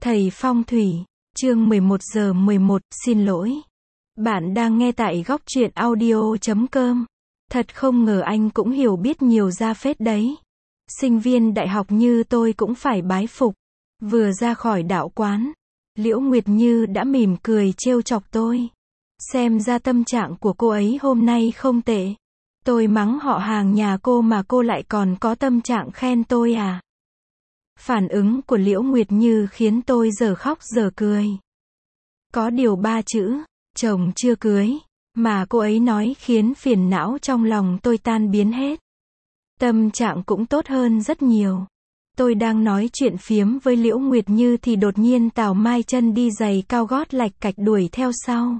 Thầy phong thủy, chương 11 giờ 11, xin lỗi. Bạn đang nghe tại góc truyện audio.com. Thật không ngờ anh cũng hiểu biết nhiều ra phết đấy. Sinh viên đại học như tôi cũng phải bái phục. Vừa ra khỏi đạo quán, Liễu Nguyệt Như đã mỉm cười trêu chọc tôi. Xem ra tâm trạng của cô ấy hôm nay không tệ. Tôi mắng họ hàng nhà cô mà cô lại còn có tâm trạng khen tôi à? Phản ứng của Liễu Nguyệt Như khiến tôi giờ khóc giờ cười. Có điều 3 chữ, chồng chưa cưới, mà cô ấy nói khiến phiền não trong lòng tôi tan biến hết. Tâm trạng cũng tốt hơn rất nhiều. Tôi đang nói chuyện phiếm với Liễu Nguyệt Như thì đột nhiên Tào Mai chân đi giày cao gót lạch cạch đuổi theo sau.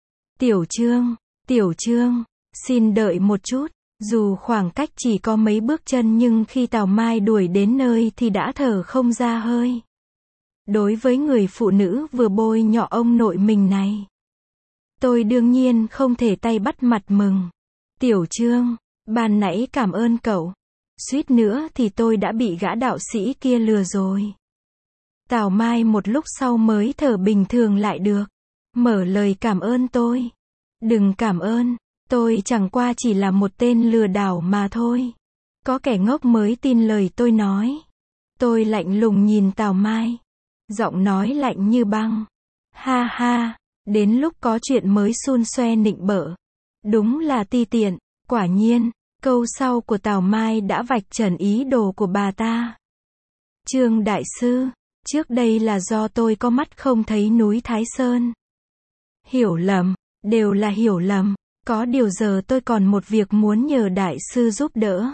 Tiểu Trương, xin đợi một chút. Dù khoảng cách chỉ có mấy bước chân nhưng khi Tào Mai đuổi đến nơi thì đã thở không ra hơi. Đối với người phụ nữ vừa bôi nhọ ông nội mình này, tôi đương nhiên không thể tay bắt mặt mừng. Tiểu Trương, ban nãy cảm ơn cậu. Suýt nữa thì tôi đã bị gã đạo sĩ kia lừa rồi. Tào Mai một lúc sau mới thở bình thường lại được. Mở lời cảm ơn tôi. Đừng cảm ơn. Tôi chẳng qua chỉ là một tên lừa đảo mà thôi. Có kẻ ngốc mới tin lời tôi nói. Tôi lạnh lùng nhìn Tào Mai. Giọng nói lạnh như băng. Ha ha, đến lúc có chuyện mới xun xoe nịnh bợ. Đúng là ti tiện. Quả nhiên, câu sau của Tào Mai đã vạch trần ý đồ của bà ta. Trương đại sư, trước đây là do tôi có mắt không thấy núi Thái Sơn. Hiểu lầm, đều là hiểu lầm. Có điều giờ tôi còn một việc muốn nhờ đại sư giúp đỡ.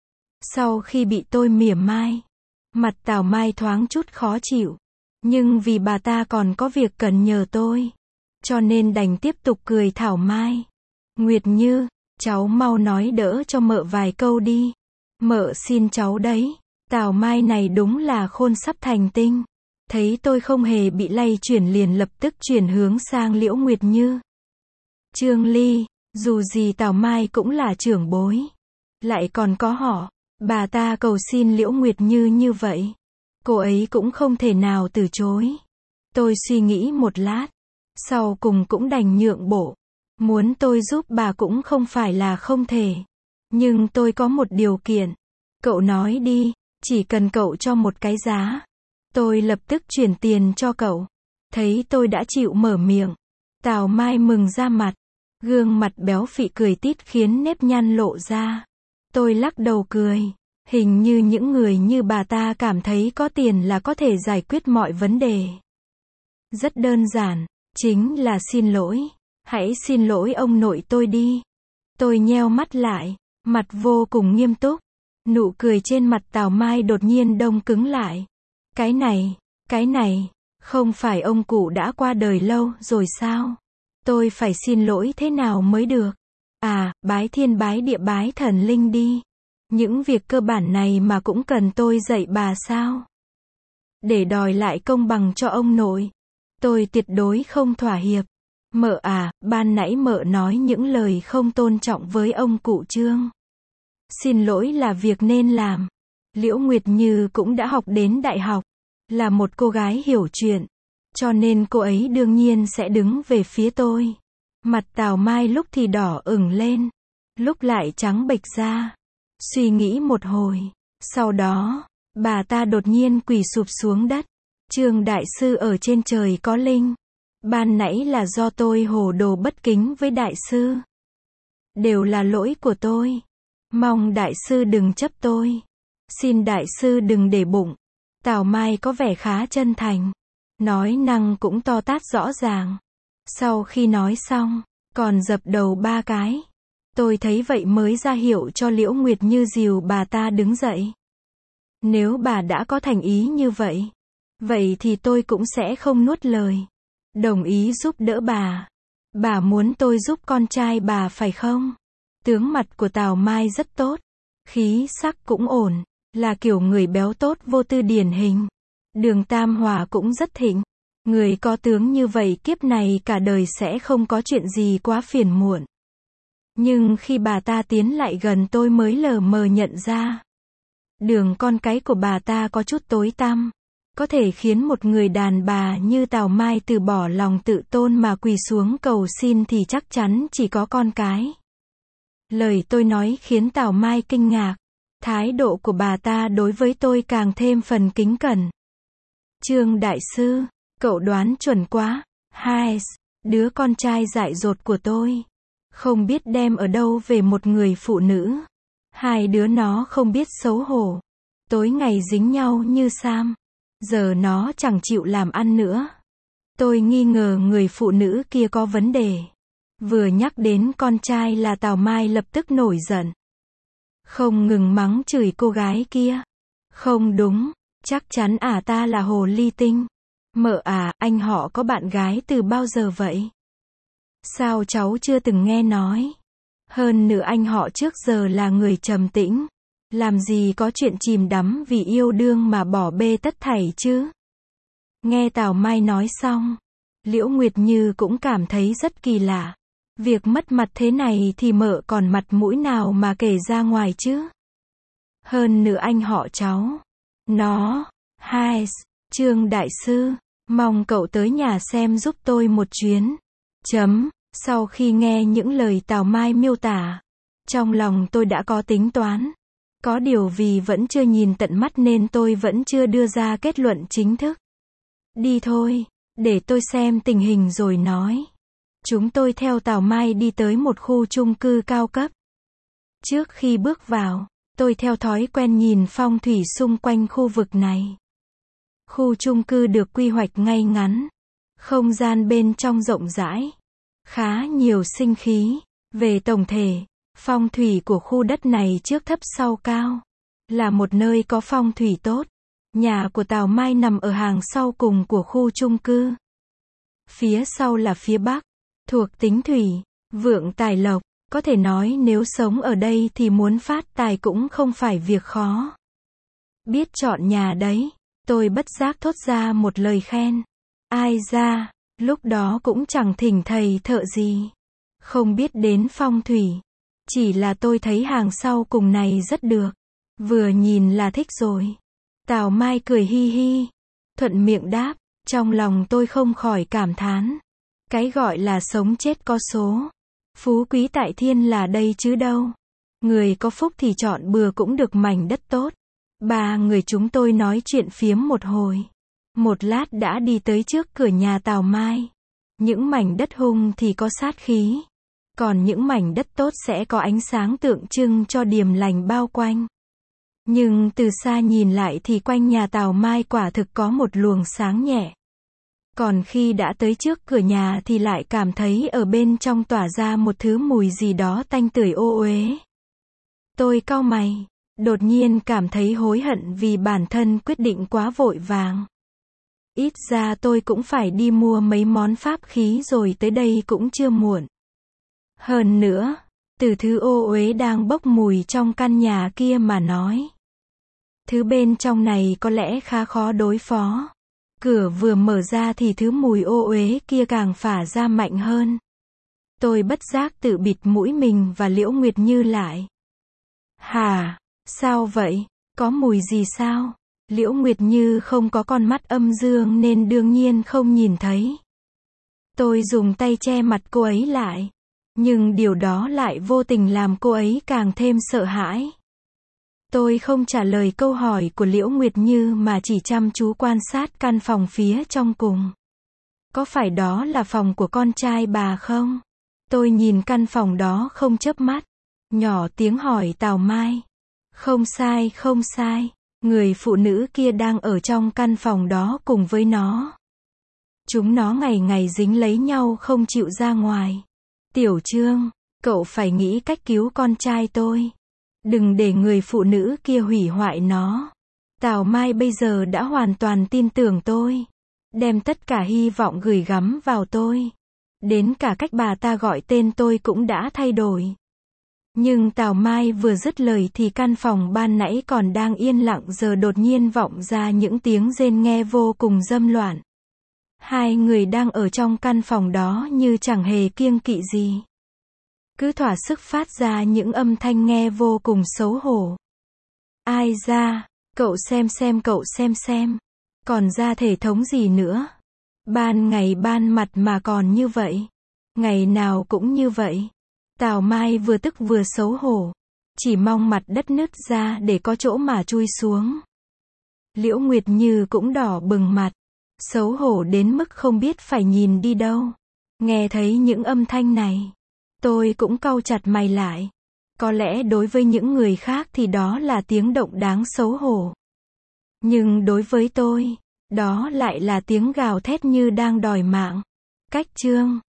Sau khi bị tôi mỉa mai, mặt Tào Mai thoáng chút khó chịu. Nhưng vì bà ta còn có việc cần nhờ tôi, cho nên đành tiếp tục cười thảo mai. Nguyệt Như, cháu mau nói đỡ cho mợ vài câu đi. Mợ xin cháu đấy. Tào Mai này đúng là khôn sắp thành tinh. Thấy tôi không hề bị lay chuyển liền lập tức chuyển hướng sang Liễu Nguyệt Như. Trương Ly, dù gì Tào Mai cũng là trưởng bối. Lại còn có họ. Bà ta cầu xin Liễu Nguyệt như vậy. Cô ấy cũng không thể nào từ chối. Tôi suy nghĩ một lát. Sau cùng cũng đành nhượng bộ. Muốn tôi giúp bà cũng không phải là không thể. Nhưng tôi có một điều kiện. Cậu nói đi, chỉ cần cậu cho một cái giá. Tôi lập tức chuyển tiền cho cậu. Thấy tôi đã chịu mở miệng. Tào Mai mừng ra mặt. Gương mặt béo phị cười tít khiến nếp nhăn lộ ra. Tôi lắc đầu cười. Hình như những người như bà ta cảm thấy có tiền là có thể giải quyết mọi vấn đề. Rất đơn giản, chính là xin lỗi. Hãy xin lỗi ông nội tôi đi. Tôi nheo mắt lại, mặt vô cùng nghiêm túc. Nụ cười trên mặt Tào Mai đột nhiên đông cứng lại. Cái này, không phải ông cụ đã qua đời lâu rồi sao? Tôi phải xin lỗi thế nào mới được? À, bái thiên bái địa bái thần linh đi. Những việc cơ bản này mà cũng cần tôi dạy bà sao? Để đòi lại công bằng cho ông nội. Tôi tuyệt đối không thỏa hiệp. Mợ à, ban nãy mợ nói những lời không tôn trọng với ông cụ Trương. Xin lỗi là việc nên làm. Liễu Nguyệt Như cũng đã học đến đại học. Là một cô gái hiểu chuyện. Cho nên cô ấy đương nhiên sẽ đứng về phía tôi. Mặt Tào Mai lúc thì đỏ ửng lên. Lúc lại trắng bệch ra. Suy nghĩ một hồi. Sau đó, bà ta đột nhiên quỳ sụp xuống đất. Trương đại sư ở trên trời có linh. Ban nãy là do tôi hồ đồ bất kính với đại sư. Đều là lỗi của tôi. Mong đại sư đừng chấp tôi. Xin đại sư đừng để bụng. Tào Mai có vẻ khá chân thành. Nói năng cũng to tát rõ ràng. Sau khi nói xong, còn dập đầu 3 cái. Tôi thấy vậy mới ra hiệu cho Liễu Nguyệt Như dìu bà ta đứng dậy. Nếu bà đã có thành ý như vậy thì tôi cũng sẽ không nuốt lời. Đồng ý giúp đỡ bà. Bà muốn tôi giúp con trai bà phải không? Tướng mặt của Tào Mai rất tốt. Khí sắc cũng ổn. Là kiểu người béo tốt vô tư điển hình. Đường tam hỏa cũng rất thịnh. Người có tướng như vậy kiếp này cả đời sẽ không có chuyện gì quá phiền muộn. Nhưng khi bà ta tiến lại gần tôi mới lờ mờ nhận ra. Đường con cái của bà ta có chút tối tăm. có thể khiến một người đàn bà như Tào Mai từ bỏ lòng tự tôn mà quỳ xuống cầu xin thì chắc chắn chỉ có con cái. Lời tôi nói khiến Tào Mai kinh ngạc. Thái độ của bà ta đối với tôi càng thêm phần kính cẩn. Trương đại sư, cậu đoán chuẩn quá. Hai, đứa con trai dại dột của tôi. Không biết đem ở đâu về một người phụ nữ. Hai đứa nó không biết xấu hổ. Tối ngày dính nhau như sam. Giờ nó chẳng chịu làm ăn nữa. Tôi nghi ngờ người phụ nữ kia có vấn đề. Vừa nhắc đến con trai là Tào Mai lập tức nổi giận. Không ngừng mắng chửi cô gái kia. Không đúng, chắc chắn ta là hồ ly tinh. Mợ anh họ có bạn gái từ bao giờ vậy? Sao cháu chưa từng nghe nói? Hơn nữa anh họ trước giờ là người trầm tĩnh. Làm gì có chuyện chìm đắm vì yêu đương mà bỏ bê tất thảy chứ? Nghe Tào Mai nói xong, Liễu Nguyệt Như cũng cảm thấy rất kỳ lạ. Việc mất mặt thế này thì mợ còn mặt mũi nào mà kể ra ngoài chứ? Hơn nữa anh họ cháu. Nó, Trương đại sư, mong cậu tới nhà xem giúp tôi một chuyến. Sau khi nghe những lời Tào Mai miêu tả, trong lòng tôi đã có tính toán. Có điều vì vẫn chưa nhìn tận mắt nên tôi vẫn chưa đưa ra kết luận chính thức. Đi thôi, để tôi xem tình hình rồi nói. Chúng tôi theo Tào Mai đi tới một khu chung cư cao cấp. Trước khi bước vào, tôi theo thói quen nhìn phong thủy xung quanh khu vực này. Khu chung cư được quy hoạch ngay ngắn. Không gian bên trong rộng rãi. Khá nhiều sinh khí. Về tổng thể, phong thủy của khu đất này trước thấp sau cao. Là một nơi có phong thủy tốt. Nhà của Tào Mai nằm ở hàng sau cùng của khu chung cư. Phía sau là phía bắc. Thuộc tính thủy, vượng tài lộc. Có thể nói nếu sống ở đây thì muốn phát tài cũng không phải việc khó. Biết chọn nhà đấy. Tôi bất giác thốt ra một lời khen. Ai ra, lúc đó cũng chẳng thỉnh thầy thợ gì. Không biết đến phong thủy. Chỉ là tôi thấy hàng sau cùng này rất được. Vừa nhìn là thích rồi. Tào Mai cười hi hi. Thuận miệng đáp. Trong lòng tôi không khỏi cảm thán. Cái gọi là sống chết có số. Phú quý tại thiên là đây chứ đâu. Người có phúc thì chọn bừa cũng được mảnh đất tốt. Ba người chúng tôi nói chuyện phiếm một hồi. Một lát đã đi tới trước cửa nhà Tào Mai. Những mảnh đất hung thì có sát khí. Còn những mảnh đất tốt sẽ có ánh sáng tượng trưng cho điềm lành bao quanh. Nhưng từ xa nhìn lại thì quanh nhà Tào Mai quả thực có một luồng sáng nhẹ. Còn khi đã tới trước cửa nhà thì lại cảm thấy ở bên trong tỏa ra một thứ mùi gì đó tanh tưởi ô uế. Tôi cau mày, đột nhiên cảm thấy hối hận vì bản thân quyết định quá vội vàng. Ít ra tôi cũng phải đi mua mấy món pháp khí rồi tới đây cũng chưa muộn. Hơn nữa, từ thứ ô uế đang bốc mùi trong căn nhà kia mà nói. Thứ bên trong này có lẽ khá khó đối phó. Cửa vừa mở ra thì thứ mùi ô uế kia càng phả ra mạnh hơn. Tôi bất giác tự bịt mũi mình và Liễu Nguyệt Như lại. Hả? Sao vậy? Có mùi gì sao? Liễu Nguyệt Như không có con mắt âm dương nên đương nhiên không nhìn thấy. Tôi dùng tay che mặt cô ấy lại. Nhưng điều đó lại vô tình làm cô ấy càng thêm sợ hãi. Tôi không trả lời câu hỏi của Liễu Nguyệt Như mà chỉ chăm chú quan sát căn phòng phía trong cùng. Có phải đó là phòng của con trai bà không? Tôi nhìn căn phòng đó không chớp mắt. Nhỏ tiếng hỏi Tào Mai. Không sai, không sai. Người phụ nữ kia đang ở trong căn phòng đó cùng với nó. Chúng nó ngày ngày dính lấy nhau không chịu ra ngoài. Tiểu Trương, cậu phải nghĩ cách cứu con trai tôi. Đừng để người phụ nữ kia hủy hoại nó. Tào Mai bây giờ đã hoàn toàn tin tưởng tôi. Đem tất cả hy vọng gửi gắm vào tôi. Đến cả cách bà ta gọi tên tôi cũng đã thay đổi. Nhưng Tào Mai vừa dứt lời thì căn phòng ban nãy còn đang yên lặng giờ đột nhiên vọng ra những tiếng rên nghe vô cùng dâm loạn. Hai người đang ở trong căn phòng đó như chẳng hề kiêng kỵ gì. Cứ thỏa sức phát ra những âm thanh nghe vô cùng xấu hổ. Ai ra, cậu xem, Còn ra thể thống gì nữa? Ban ngày ban mặt mà còn như vậy. Ngày nào cũng như vậy. Tào Mai vừa tức vừa xấu hổ. Chỉ mong mặt đất nứt ra để có chỗ mà chui xuống. Liễu Nguyệt Như cũng đỏ bừng mặt. Xấu hổ đến mức không biết phải nhìn đi đâu. Nghe thấy những âm thanh này, tôi cũng cau chặt mày lại. Có lẽ đối với những người khác thì đó là tiếng động đáng xấu hổ. Nhưng đối với tôi, đó lại là tiếng gào thét như đang đòi mạng. Cách chương